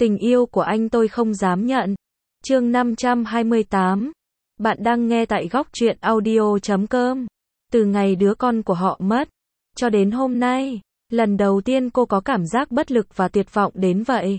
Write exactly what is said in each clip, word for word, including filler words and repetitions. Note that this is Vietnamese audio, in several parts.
Tình yêu của anh tôi không dám nhận. Chương năm trăm hai mươi tám. Bạn đang nghe tại góc truyện audio chấm com. Từ ngày đứa con của họ mất, cho đến hôm nay, lần đầu tiên cô có cảm giác bất lực và tuyệt vọng đến vậy.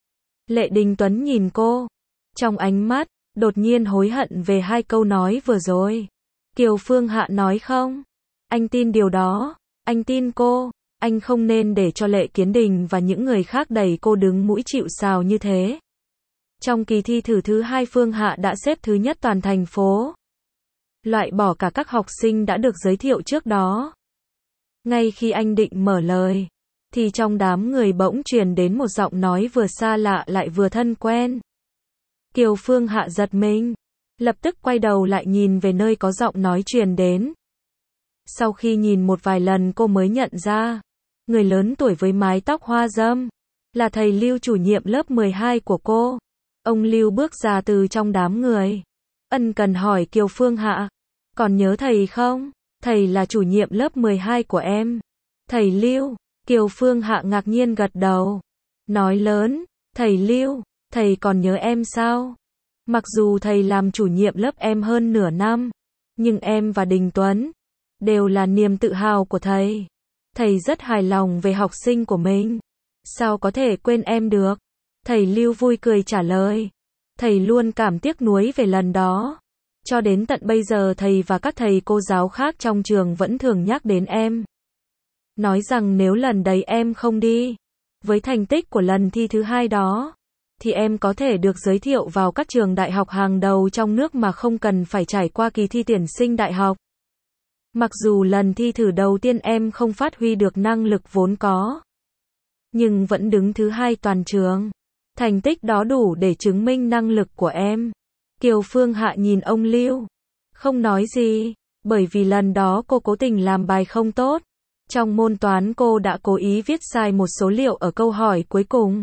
Lệ Đình Tuấn nhìn cô, trong ánh mắt, đột nhiên hối hận về hai câu nói vừa rồi. Kiều Phương Hạ nói không? Anh tin điều đó, anh tin cô, anh không nên để cho Lệ Kiến Đình và những người khác đẩy cô đứng mũi chịu sào như thế. Trong kỳ thi thử thứ hai Phương Hạ đã xếp thứ nhất toàn thành phố. Loại bỏ cả các học sinh đã được giới thiệu trước đó. Ngay khi anh định mở lời, thì trong đám người bỗng truyền đến một giọng nói vừa xa lạ lại vừa thân quen. Kiều Phương Hạ giật mình, lập tức quay đầu lại nhìn về nơi có giọng nói truyền đến. Sau khi nhìn một vài lần cô mới nhận ra, người lớn tuổi với mái tóc hoa râm, là thầy Lưu chủ nhiệm lớp mười hai của cô. Ông Lưu bước ra từ trong đám người, ân cần hỏi Kiều Phương Hạ, còn nhớ thầy không? Thầy là chủ nhiệm lớp mười hai của em. Thầy Lưu, Kiều Phương Hạ ngạc nhiên gật đầu, nói lớn, thầy Lưu, thầy còn nhớ em sao? Mặc dù thầy làm chủ nhiệm lớp em hơn nửa năm, nhưng em và Đình Tuấn đều là niềm tự hào của thầy. Thầy rất hài lòng về học sinh của mình. Sao có thể quên em được? Thầy Lưu vui cười trả lời. Thầy luôn cảm tiếc nuối về lần đó. Cho đến tận bây giờ thầy và các thầy cô giáo khác trong trường vẫn thường nhắc đến em. Nói rằng nếu lần đấy em không đi, với thành tích của lần thi thứ hai đó, thì em có thể được giới thiệu vào các trường đại học hàng đầu trong nước mà không cần phải trải qua kỳ thi tuyển sinh đại học. Mặc dù lần thi thử đầu tiên em không phát huy được năng lực vốn có, nhưng vẫn đứng thứ hai toàn trường. Thành tích đó đủ để chứng minh năng lực của em. Kiều Phương Hạ nhìn ông Lưu, không nói gì, bởi vì lần đó cô cố tình làm bài không tốt. Trong môn toán cô đã cố ý viết sai một số liệu ở câu hỏi cuối cùng,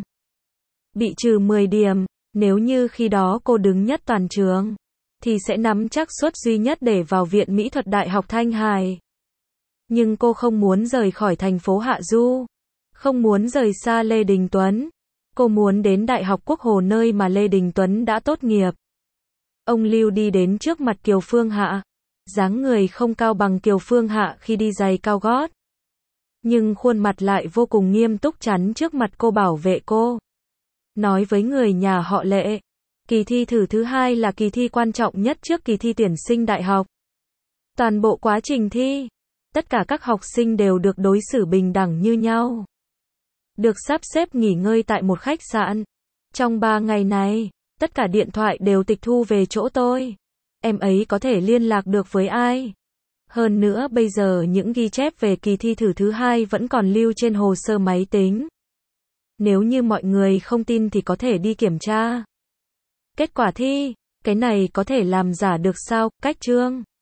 bị trừ mười điểm. Nếu như khi đó cô đứng nhất toàn trường, thì sẽ nắm chắc suất duy nhất để vào Viện Mỹ thuật Đại học Thanh Hải. Nhưng cô không muốn rời khỏi thành phố Hạ Du, không muốn rời xa Lê Đình Tuấn. Cô muốn đến Đại học Quốc Hồ nơi mà Lê Đình Tuấn đã tốt nghiệp. Ông Lưu đi đến trước mặt Kiều Phương Hạ. Dáng người không cao bằng Kiều Phương Hạ khi đi giày cao gót, nhưng khuôn mặt lại vô cùng nghiêm túc chắn trước mặt cô bảo vệ cô. Nói với người nhà họ Lệ, kỳ thi thử thứ hai là kỳ thi quan trọng nhất trước kỳ thi tuyển sinh đại học. Toàn bộ quá trình thi, tất cả các học sinh đều được đối xử bình đẳng như nhau. Được sắp xếp nghỉ ngơi tại một khách sạn. Trong ba ngày này, tất cả điện thoại đều tịch thu về chỗ tôi. Em ấy có thể liên lạc được với ai? Hơn nữa bây giờ những ghi chép về kỳ thi thử thứ hai vẫn còn lưu trên hồ sơ máy tính. Nếu như mọi người không tin thì có thể đi kiểm tra kết quả thi. Cái này có thể làm giả được sao? Cách chương